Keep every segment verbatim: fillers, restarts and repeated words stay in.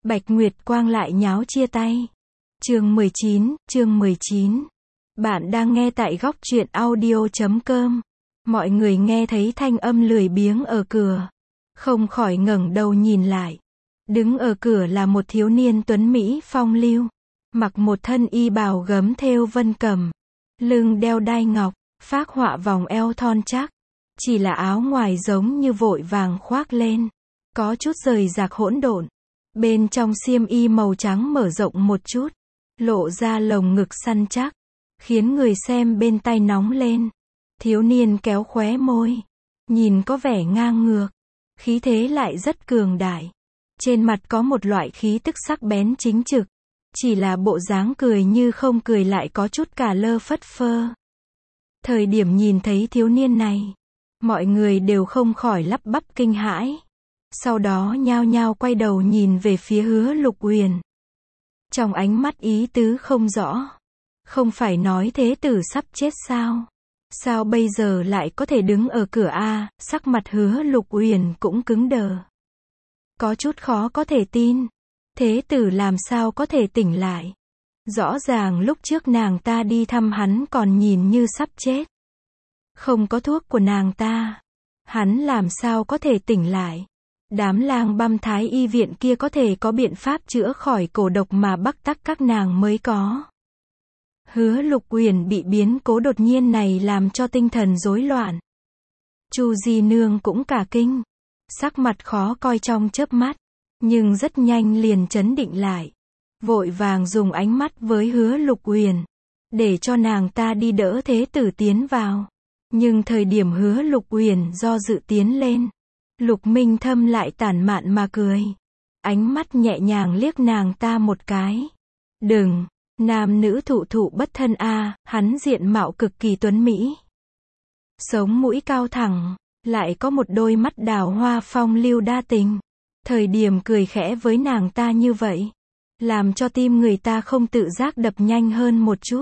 Bạch Nguyệt Quang lại nháo chia tay. Chương mười chín, chương mười chín. Bạn đang nghe tại góc truyện audio chấm com. Mọi người nghe thấy thanh âm lười biếng ở cửa, không khỏi ngẩng đầu nhìn lại. Đứng ở cửa là một thiếu niên tuấn mỹ phong lưu, mặc một thân y bào gấm thêu vân cầm, lưng đeo đai ngọc, phác họa vòng eo thon chắc. Chỉ là áo ngoài giống như vội vàng khoác lên, có chút rời rạc hỗn độn. Bên trong xiêm y màu trắng mở rộng một chút, lộ ra lồng ngực săn chắc, khiến người xem bên tai nóng lên. Thiếu niên kéo khóe môi, nhìn có vẻ ngang ngược, khí thế lại rất cường đại. Trên mặt có một loại khí tức sắc bén chính trực, chỉ là bộ dáng cười như không cười lại có chút cả lơ phất phơ. Thời điểm nhìn thấy thiếu niên này, mọi người đều không khỏi lắp bắp kinh hãi. Sau đó nhao nhao quay đầu nhìn về phía Hứa Lục Uyển. Trong ánh mắt ý tứ không rõ. Không phải nói thế tử sắp chết sao? Sao bây giờ lại có thể đứng ở cửa a? Sắc mặt Hứa Lục Uyển cũng cứng đờ. Có chút khó có thể tin. Thế tử làm sao có thể tỉnh lại? Rõ ràng lúc trước nàng ta đi thăm hắn còn nhìn như sắp chết. Không có thuốc của nàng ta, hắn làm sao có thể tỉnh lại? Đám lang băm thái y viện kia có thể có biện pháp chữa khỏi cổ độc mà Bắc Tắc các nàng mới có. Hứa Lục Uyển bị biến cố đột nhiên này làm cho tinh thần rối loạn. Chu Di Nương cũng cả kinh, sắc mặt khó coi trong chớp mắt, nhưng rất nhanh liền trấn định lại, vội vàng dùng ánh mắt với Hứa Lục Uyển, để cho nàng ta đi đỡ thế tử tiến vào. Nhưng thời điểm Hứa Lục Uyển do dự tiến lên, Lục Minh Thâm lại tản mạn mà cười, ánh mắt nhẹ nhàng liếc nàng ta một cái. Đừng, nam nữ thụ thụ bất thân a, hắn diện mạo cực kỳ tuấn mỹ, sống mũi cao thẳng, lại có một đôi mắt đào hoa phong lưu đa tình. Thời điểm cười khẽ với nàng ta như vậy, làm cho tim người ta không tự giác đập nhanh hơn một chút.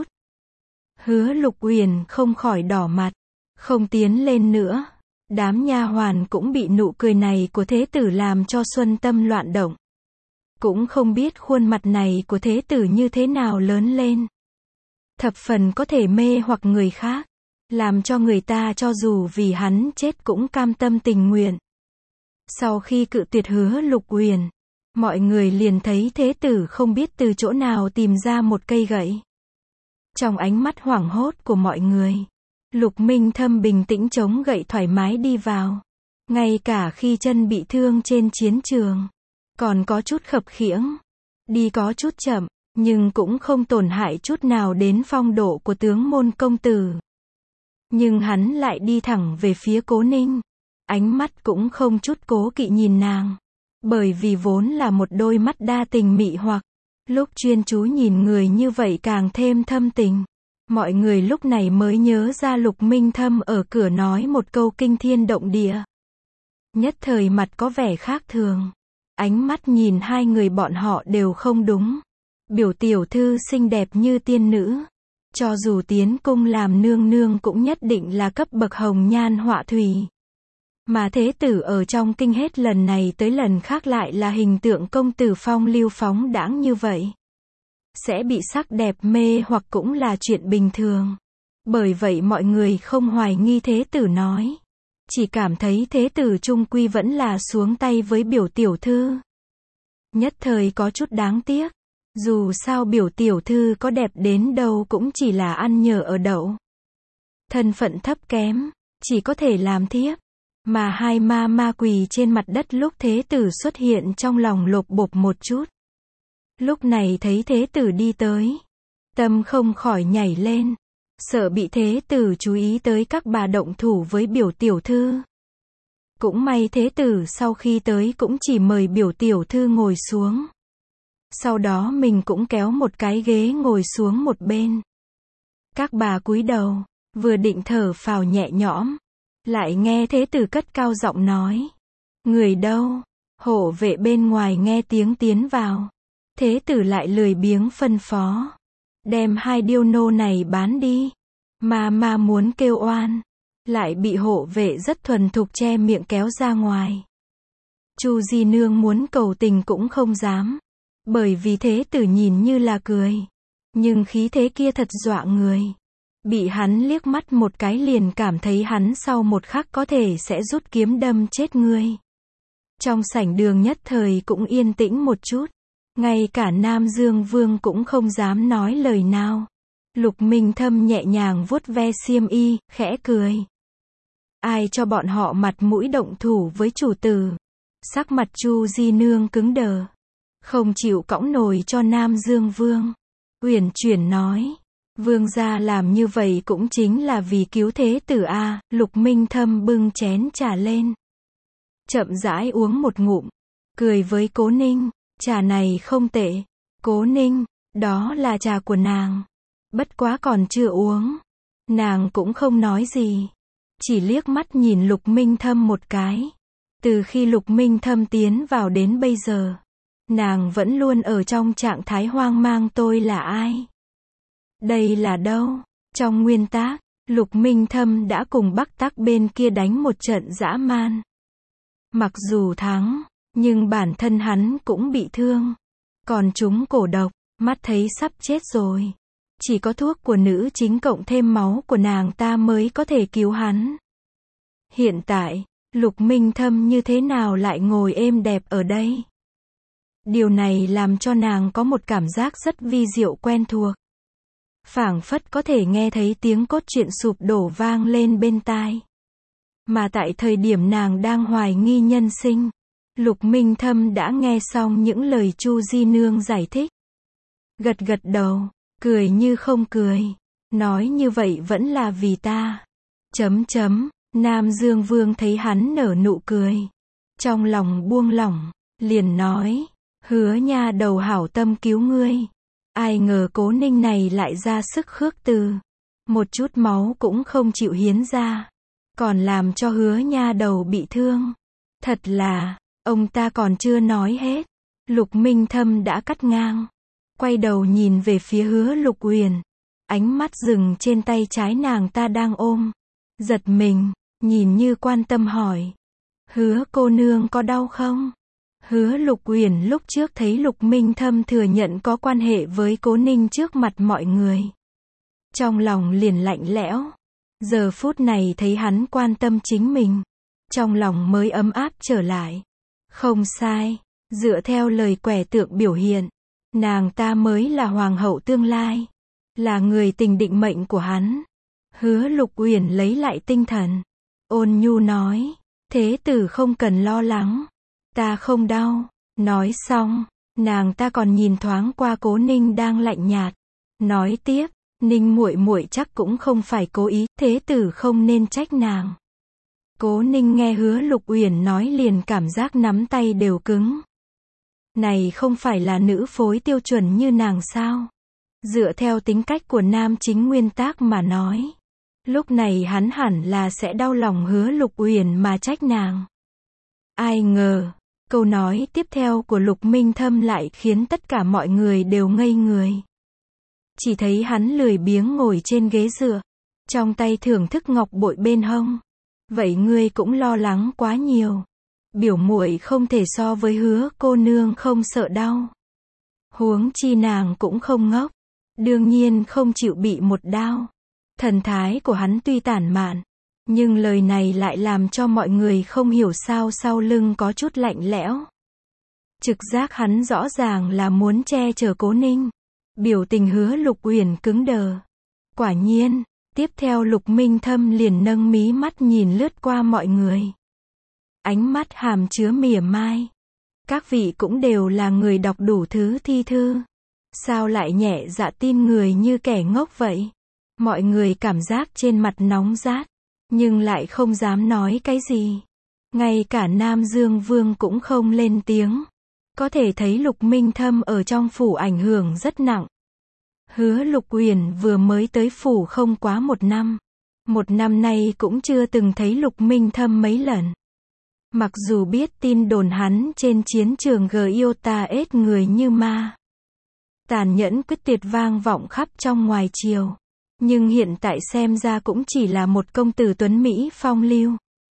Hứa Lục Uyển không khỏi đỏ mặt, không tiến lên nữa. Đám nha hoàn cũng bị nụ cười này của thế tử làm cho xuân tâm loạn động. Cũng không biết khuôn mặt này của thế tử như thế nào lớn lên. Thập phần có thể mê hoặc người khác, làm cho người ta cho dù vì hắn chết cũng cam tâm tình nguyện. Sau khi cự tuyệt Hứa Lục Uyển, mọi người liền thấy thế tử không biết từ chỗ nào tìm ra một cây gậy. Trong ánh mắt hoảng hốt của mọi người, Lục Minh Thâm bình tĩnh chống gậy thoải mái đi vào. Ngay cả khi chân bị thương trên chiến trường, còn có chút khập khiễng, đi có chút chậm, nhưng cũng không tổn hại chút nào đến phong độ của tướng môn công tử. Nhưng hắn lại đi thẳng về phía Cố Ninh, ánh mắt cũng không chút cố kỵ nhìn nàng, bởi vì vốn là một đôi mắt đa tình mị hoặc, lúc chuyên chú nhìn người như vậy càng thêm thâm tình. Mọi người lúc này mới nhớ ra Lục Minh Thâm ở cửa nói một câu kinh thiên động địa. Nhất thời mặt có vẻ khác thường. Ánh mắt nhìn hai người bọn họ đều không đúng. Biểu tiểu thư xinh đẹp như tiên nữ, cho dù tiến cung làm nương nương cũng nhất định là cấp bậc hồng nhan họa thủy. Mà thế tử ở trong kinh hết lần này tới lần khác lại là hình tượng công tử phong lưu phóng đãng như vậy. Sẽ bị sắc đẹp mê hoặc cũng là chuyện bình thường. Bởi vậy mọi người không hoài nghi thế tử nói, chỉ cảm thấy thế tử trung quy vẫn là xuống tay với biểu tiểu thư. Nhất thời có chút đáng tiếc. Dù sao biểu tiểu thư có đẹp đến đâu cũng chỉ là ăn nhờ ở đậu. Thân phận thấp kém, chỉ có thể làm thiếp. Mà hai ma ma quỳ trên mặt đất lúc thế tử xuất hiện trong lòng lột bột một chút. Lúc này thấy thế tử đi tới, tâm không khỏi nhảy lên, sợ bị thế tử chú ý tới các bà động thủ với biểu tiểu thư. Cũng may thế tử sau khi tới cũng chỉ mời biểu tiểu thư ngồi xuống. Sau đó mình cũng kéo một cái ghế ngồi xuống một bên. Các bà cúi đầu, vừa định thở phào nhẹ nhõm, lại nghe thế tử cất cao giọng nói. Người đâu? Hộ vệ bên ngoài nghe tiếng tiến vào. Thế tử lại lười biếng phân phó. Đem hai điêu nô này bán đi. Mà mà muốn kêu oan, lại bị hộ vệ rất thuần thục che miệng kéo ra ngoài. Chu Di Nương muốn cầu tình cũng không dám. Bởi vì thế tử nhìn như là cười. Nhưng khí thế kia thật dọa người. Bị hắn liếc mắt một cái liền cảm thấy hắn sau một khắc có thể sẽ rút kiếm đâm chết ngươi. Trong sảnh đường nhất thời cũng yên tĩnh một chút. Ngay cả Nam Dương Vương cũng không dám nói lời nào. Lục Minh Thâm nhẹ nhàng vuốt ve xiêm y, khẽ cười. Ai cho bọn họ mặt mũi động thủ với chủ tử. Sắc mặt Chu Di Nương cứng đờ. Không chịu cõng nồi cho Nam Dương Vương. Uyển chuyển nói. Vương gia làm như vậy cũng chính là vì cứu thế tử a. Lục Minh Thâm bưng chén trà lên. Chậm rãi uống một ngụm. Cười với Cố Ninh. Trà này không tệ. Cố Ninh, đó là trà của nàng. Bất quá còn chưa uống. Nàng cũng không nói gì. Chỉ liếc mắt nhìn Lục Minh Thâm một cái. Từ khi Lục Minh Thâm tiến vào đến bây giờ. Nàng vẫn luôn ở trong trạng thái hoang mang tôi là ai? Đây là đâu? Trong nguyên tác, Lục Minh Thâm đã cùng Bắc Tắc bên kia đánh một trận dã man. Mặc dù thắng, nhưng bản thân hắn cũng bị thương. Còn chúng cổ độc, mắt thấy sắp chết rồi. Chỉ có thuốc của nữ chính cộng thêm máu của nàng ta mới có thể cứu hắn. Hiện tại, Lục Minh Thâm như thế nào lại ngồi êm đẹp ở đây? Điều này làm cho nàng có một cảm giác rất vi diệu quen thuộc. Phảng phất có thể nghe thấy tiếng cốt truyện sụp đổ vang lên bên tai. Mà tại thời điểm nàng đang hoài nghi nhân sinh, Lục Minh Thâm đã nghe xong những lời Chu Di Nương giải thích. Gật gật đầu, cười như không cười. Nói như vậy vẫn là vì ta. Chấm chấm, Nam Dương Vương thấy hắn nở nụ cười. Trong lòng buông lỏng, liền nói. Hứa nha đầu hảo tâm cứu ngươi. Ai ngờ Cố Ninh này lại ra sức khước từ. Một chút máu cũng không chịu hiến ra. Còn làm cho hứa nha đầu bị thương. Thật là, ông ta còn chưa nói hết. Lục Minh Thâm đã cắt ngang. Quay đầu nhìn về phía Hứa Lục Uyển. Ánh mắt dừng trên tay trái nàng ta đang ôm. Giật mình, nhìn như quan tâm hỏi. Hứa cô nương có đau không? Hứa Lục Uyển lúc trước thấy Lục Minh Thâm thừa nhận có quan hệ với Cố Ninh trước mặt mọi người. Trong lòng liền lạnh lẽo. Giờ phút này thấy hắn quan tâm chính mình. Trong lòng mới ấm áp trở lại. Không sai, dựa theo lời quẻ tượng biểu hiện. Nàng ta mới là hoàng hậu tương lai. Là người tình định mệnh của hắn. Hứa Lục Uyển lấy lại tinh thần. Ôn nhu nói. Thế tử không cần lo lắng. Ta không đau. Nói xong, nàng ta còn nhìn thoáng qua Cố Ninh đang lạnh nhạt. Nói tiếp, Ninh muội muội chắc cũng không phải cố ý, thế tử không nên trách nàng. Cố Ninh nghe Hứa Lục Uyển nói liền cảm giác nắm tay đều cứng. Này không phải là nữ phối tiêu chuẩn như nàng sao? Dựa theo tính cách của nam chính nguyên tác mà nói. Lúc này hắn hẳn là sẽ đau lòng Hứa Lục Uyển mà trách nàng. Ai ngờ, câu nói tiếp theo của Lục Minh Thâm lại khiến tất cả mọi người đều ngây người. Chỉ thấy hắn lười biếng ngồi trên ghế dựa, trong tay thưởng thức ngọc bội bên hông. Vậy ngươi cũng lo lắng quá nhiều. Biểu muội không thể so với Hứa cô nương không sợ đau. Huống chi nàng cũng không ngốc. Đương nhiên không chịu bị một đao. Thần thái của hắn tuy tản mạn, nhưng lời này lại làm cho mọi người không hiểu sao sau lưng có chút lạnh lẽo. Trực giác hắn rõ ràng là muốn che chở Cố Ninh. Biểu tình Hứa Lục Uyển cứng đờ. Quả nhiên, tiếp theo Lục Minh Thâm liền nâng mí mắt nhìn lướt qua mọi người. Ánh mắt hàm chứa mỉa mai. Các vị cũng đều là người đọc đủ thứ thi thư. Sao lại nhẹ dạ tin người như kẻ ngốc vậy? Mọi người cảm giác trên mặt nóng rát, nhưng lại không dám nói cái gì. Ngay cả Nam Dương Vương cũng không lên tiếng. Có thể thấy Lục Minh Thâm ở trong phủ ảnh hưởng rất nặng. Hứa Lục Uyển vừa mới tới phủ không quá một năm. Một năm nay cũng chưa từng thấy Lục Minh Thâm mấy lần. Mặc dù biết tin đồn hắn trên chiến trường Giota ết người như ma. Tàn nhẫn quyết tuyệt vang vọng khắp trong ngoài triều. Nhưng hiện tại xem ra cũng chỉ là một công tử tuấn Mỹ phong lưu.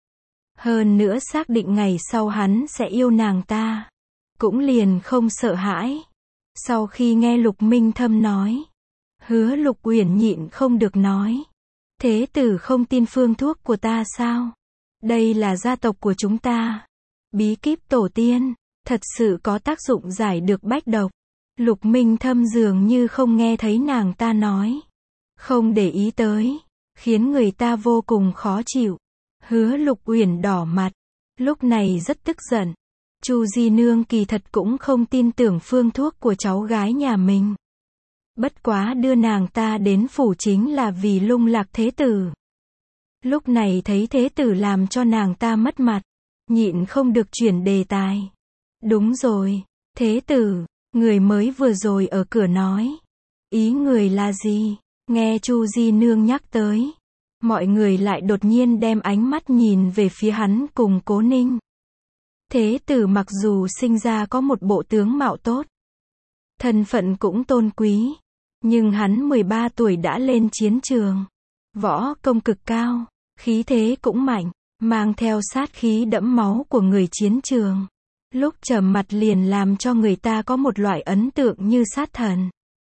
Hơn nữa xác định ngày sau hắn sẽ yêu nàng ta. Cũng liền không sợ hãi. Sau khi nghe Lục Minh Thâm nói, Hứa Lục Uyển nhịn không được nói. Thế tử không tin phương thuốc của ta sao? Đây là gia tộc của chúng ta. Bí kíp tổ tiên, thật sự có tác dụng giải được bách độc. Lục Minh Thâm dường như không nghe thấy nàng ta nói. Không để ý tới, khiến người ta vô cùng khó chịu. Hứa Lục Uyển đỏ mặt, lúc này rất tức giận. Chu Di Nương kỳ thật cũng không tin tưởng phương thuốc của cháu gái nhà mình. Bất quá đưa nàng ta đến phủ chính là vì lung lạc thế tử. Lúc này thấy thế tử làm cho nàng ta mất mặt, nhịn không được chuyển đề tài. Đúng rồi, thế tử, người mới vừa rồi ở cửa nói. Ý người là gì? Nghe Chu Di Nương nhắc tới, mọi người lại đột nhiên đem ánh mắt nhìn về phía hắn cùng Cố Ninh. Thế tử mặc dù sinh ra có một bộ tướng mạo tốt, thân phận cũng tôn quý, nhưng hắn mười ba tuổi đã lên chiến trường. Võ công cực cao, khí thế cũng mạnh, mang theo sát khí đẫm máu của người chiến trường. Lúc trầm mặt liền làm cho người ta có một loại ấn tượng như sát thần.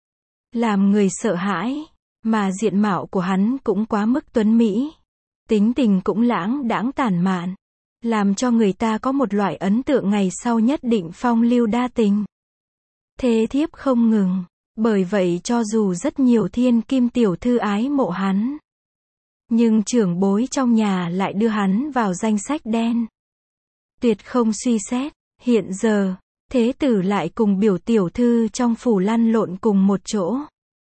Làm người sợ hãi, mà diện mạo của hắn cũng quá mức tuấn mỹ. Tính tình cũng lãng đãng tản mạn, làm cho người ta có một loại ấn tượng ngày sau nhất định phong lưu đa tình. Thế thiếp không ngừng, bởi vậy cho dù rất nhiều thiên kim tiểu thư ái mộ hắn, nhưng trưởng bối trong nhà lại đưa hắn vào danh sách đen. Tuyệt không suy xét, hiện giờ, thế tử lại cùng biểu tiểu thư trong phủ lăn lộn cùng một chỗ.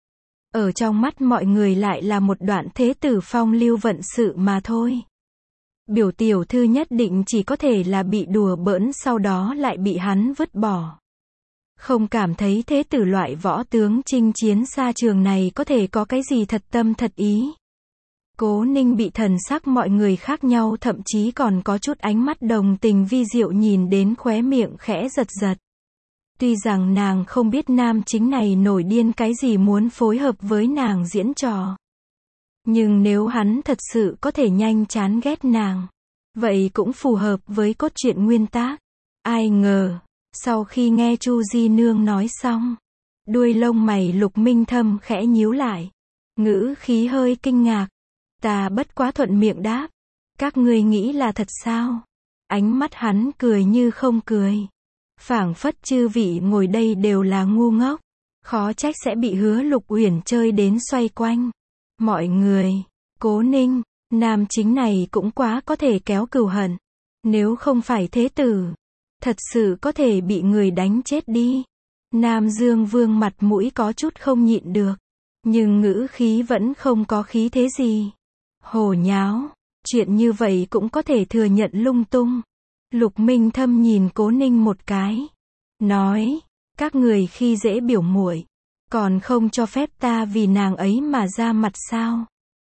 Ở trong mắt mọi người lại là một đoạn thế tử phong lưu vận sự mà thôi. Biểu tiểu thư nhất định chỉ có thể là bị đùa bỡn sau đó lại bị hắn vứt bỏ. Không cảm thấy thế tử loại võ tướng chinh chiến xa trường này có thể có cái gì thật tâm thật ý. Cố Ninh bị thần sắc mọi người khác nhau, thậm chí còn có chút ánh mắt đồng tình vi diệu nhìn đến khóe miệng khẽ giật giật. Tuy rằng nàng không biết nam chính này nổi điên cái gì muốn phối hợp với nàng diễn trò. Nhưng nếu hắn thật sự có thể nhanh chán ghét nàng, vậy cũng phù hợp với cốt truyện nguyên tác. Ai ngờ, sau khi nghe Chu Di Nương nói xong, đuôi lông mày Lục Minh Thâm khẽ nhíu lại, ngữ khí hơi kinh ngạc. Ta bất quá thuận miệng đáp, các ngươi nghĩ là thật sao? Ánh mắt hắn cười như không cười, phảng phất chư vị ngồi đây đều là ngu ngốc, khó trách sẽ bị Hứa Lục Uyển chơi đến xoay quanh. Mọi người, Cố Ninh, nam chính này cũng quá có thể kéo cừu hận. Nếu không phải thế tử, thật sự có thể bị người đánh chết đi. Nam Dương Vương mặt mũi có chút không nhịn được, nhưng ngữ khí vẫn không có khí thế gì. Hồ nháo, chuyện như vậy cũng có thể thừa nhận lung tung. Lục Minh Thâm nhìn Cố Ninh một cái, nói, các người khi dễ biểu muội, còn không cho phép ta vì nàng ấy mà ra mặt sao?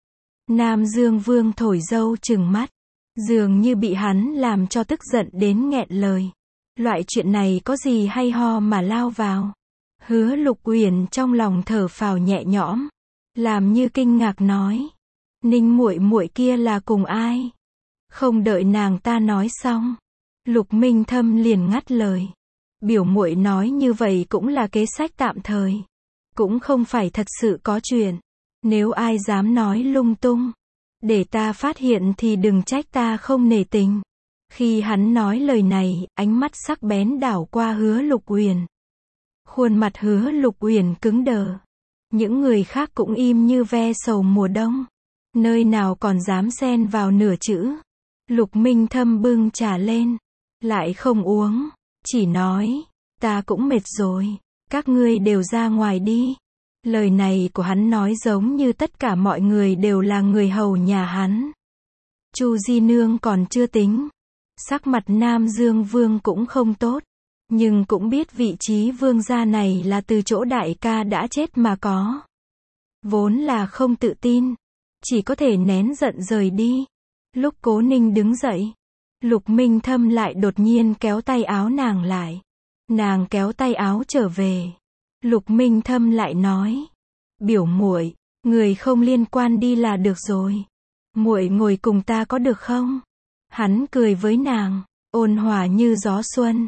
Nam Dương Vương thổi dâu trừng mắt, dường như bị hắn làm cho tức giận đến nghẹn lời. Loại chuyện này có gì hay ho mà lao vào? Hứa Lục Uyển trong lòng thở phào nhẹ nhõm, làm như kinh ngạc nói, Ninh muội muội kia là cùng ai? Không đợi nàng ta nói xong, Lục Minh Thâm liền ngắt lời. Biểu muội nói như vậy cũng là kế sách tạm thời, cũng không phải thật sự có chuyện. Nếu ai dám nói lung tung, để ta phát hiện thì đừng trách ta không nể tình. Khi hắn nói lời này, ánh mắt sắc bén đảo qua Hứa Lục Uyển. Khuôn mặt Hứa Lục Uyển cứng đờ. Những người khác cũng im như ve sầu mùa đông. Nơi nào còn dám xen vào nửa chữ. Lục Minh Thâm bưng trà lên, lại không uống, chỉ nói, ta cũng mệt rồi, các ngươi đều ra ngoài đi. Lời này của hắn nói giống như tất cả mọi người đều là người hầu nhà hắn. Chu Di Nương còn chưa tính, sắc mặt Nam Dương Vương cũng không tốt, nhưng cũng biết vị trí vương gia này là từ chỗ đại ca đã chết mà có. Vốn là không tự tin, chỉ có thể nén giận rời đi. Lúc Cố Ninh đứng dậy, Lục Minh Thâm lại đột nhiên kéo tay áo nàng lại. Nàng kéo tay áo trở về. Lục Minh Thâm lại nói, biểu muội, người không liên quan đi là được rồi. Muội ngồi cùng ta có được không? Hắn cười với nàng, ôn hòa như gió xuân.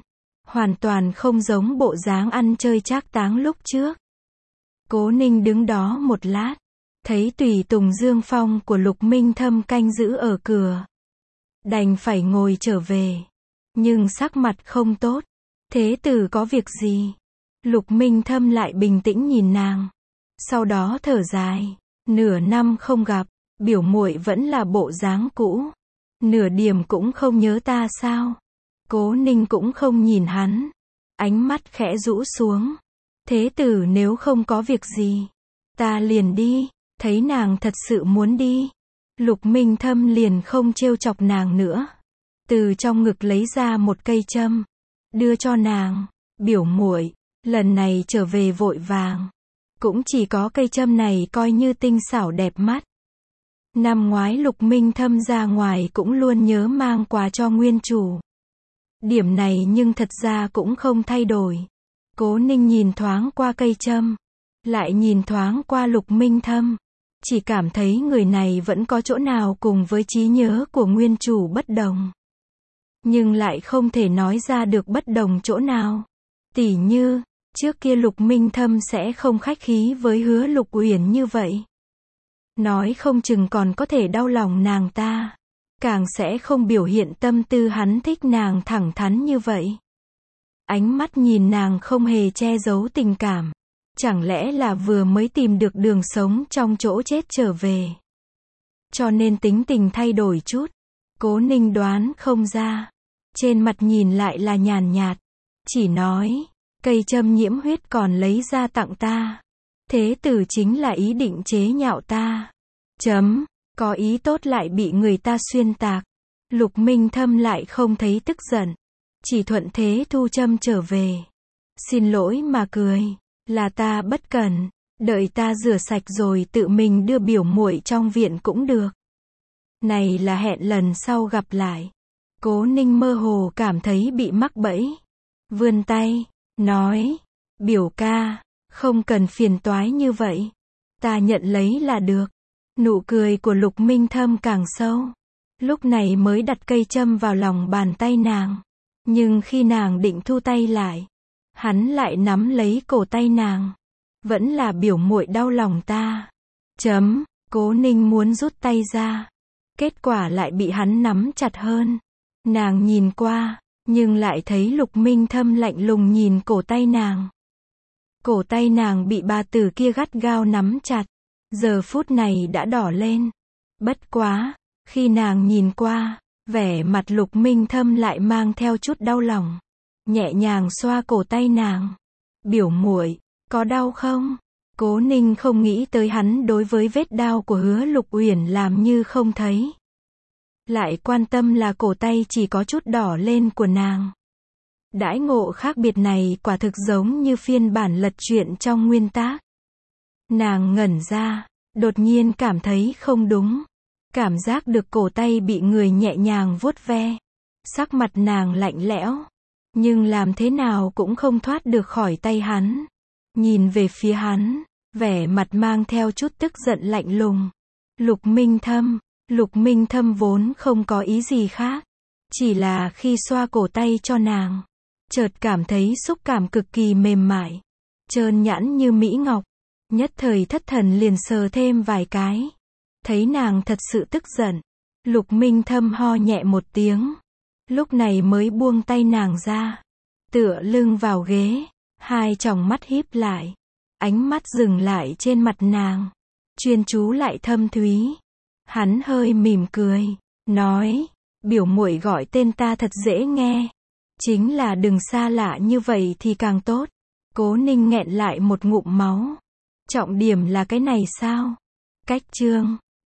hoàn toàn không giống bộ dáng ăn chơi trác táng lúc trước. Cố Ninh đứng đó một lát, thấy tùy tùng Dương Phong của Lục Minh Thâm canh giữ ở cửa. Đành phải ngồi trở về. Nhưng sắc mặt không tốt. Thế tử có việc gì? Lục Minh Thâm lại bình tĩnh nhìn nàng. Sau đó thở dài. Nửa năm không gặp, biểu muội vẫn là bộ dáng cũ. Nửa điểm cũng không nhớ ta sao? Cố Ninh cũng không nhìn hắn. Ánh mắt khẽ rũ xuống. Thế tử nếu không có việc gì, ta liền đi. Thấy nàng thật sự muốn đi, Lục Minh Thâm liền không trêu chọc nàng nữa. Từ trong ngực lấy ra một cây châm, đưa cho nàng. Biểu muội, lần này trở về vội vàng, cũng chỉ có cây châm này coi như tinh xảo đẹp mắt. Năm ngoái Lục Minh Thâm ra ngoài cũng luôn nhớ mang quà cho nguyên chủ. Điểm này nhưng thật ra cũng không thay đổi. Cố Ninh nhìn thoáng qua cây châm, lại nhìn thoáng qua Lục Minh Thâm. Chỉ cảm thấy người này vẫn có chỗ nào cùng với trí nhớ của nguyên chủ bất đồng. Nhưng lại không thể nói ra được bất đồng chỗ nào. Tỉ như, trước kia Lục Minh Thâm sẽ không khách khí với Hứa Lục Uyển như vậy. Nói không chừng còn có thể đau lòng nàng ta. Càng sẽ không biểu hiện tâm tư hắn thích nàng thẳng thắn như vậy. Ánh mắt nhìn nàng không hề che giấu tình cảm. Chẳng lẽ là vừa mới tìm được đường sống trong chỗ chết trở về. Cho nên tính tình thay đổi chút. Cố Ninh đoán không ra. Trên mặt nhìn lại là nhàn nhạt. Chỉ nói, cây châm nhiễm huyết còn lấy ra tặng ta. Thế tử chính là ý định chế nhạo ta. Chấm, có ý tốt lại bị người ta xuyên tạc. Lục Minh Thâm lại không thấy tức giận. Chỉ thuận thế thu châm trở về. Xin lỗi mà cười. Là ta bất cẩn, đợi ta rửa sạch rồi tự mình đưa biểu muội trong viện cũng được. Này là hẹn lần sau gặp lại. Cố Ninh mơ hồ cảm thấy bị mắc bẫy. Vươn tay, nói, biểu ca, không cần phiền toái như vậy. Ta nhận lấy là được. Nụ cười của Lục Minh Thâm càng sâu. Lúc này mới đặt cây châm vào lòng bàn tay nàng. Nhưng khi nàng định thu tay lại, hắn lại nắm lấy cổ tay nàng. Vẫn là biểu muội đau lòng ta. Chấm, Cố Ninh muốn rút tay ra. Kết quả lại bị hắn nắm chặt hơn. Nàng nhìn qua, nhưng lại thấy Lục Minh Thâm lạnh lùng nhìn cổ tay nàng. Cổ tay nàng bị bà tử kia gắt gao nắm chặt. Giờ phút này đã đỏ lên. Bất quá, khi nàng nhìn qua, vẻ mặt Lục Minh Thâm lại mang theo chút đau lòng. Nhẹ nhàng xoa cổ tay nàng. Biểu muội, có đau không? Cố Ninh không nghĩ tới hắn đối với vết đau của Hứa Lục Uyển làm như không thấy. Lại quan tâm là cổ tay chỉ có chút đỏ lên của nàng. Đãi ngộ khác biệt này quả thực giống như phiên bản lật truyện trong nguyên tác. Nàng ngẩn ra, đột nhiên cảm thấy không đúng. Cảm giác được cổ tay bị người nhẹ nhàng vuốt ve. Sắc mặt nàng lạnh lẽo. Nhưng làm thế nào cũng không thoát được khỏi tay hắn. Nhìn về phía hắn, vẻ mặt mang theo chút tức giận lạnh lùng. Lục Minh Thâm, Lục Minh Thâm vốn không có ý gì khác. Chỉ là khi xoa cổ tay cho nàng, chợt cảm thấy xúc cảm cực kỳ mềm mại, trơn nhẵn như mỹ ngọc. Nhất thời thất thần liền sờ thêm vài cái. Thấy nàng thật sự tức giận, Lục Minh Thâm ho nhẹ một tiếng. Lúc này mới buông tay nàng ra. Tựa lưng vào ghế, hai tròng mắt híp lại. Ánh mắt dừng lại trên mặt nàng. Chuyên chú lại thâm thúy. Hắn hơi mỉm cười, nói, biểu muội gọi tên ta thật dễ nghe. Chính là đừng xa lạ như vậy thì càng tốt. Cố Ninh nghẹn lại một ngụm máu. Trọng điểm là cái này sao? Cách chương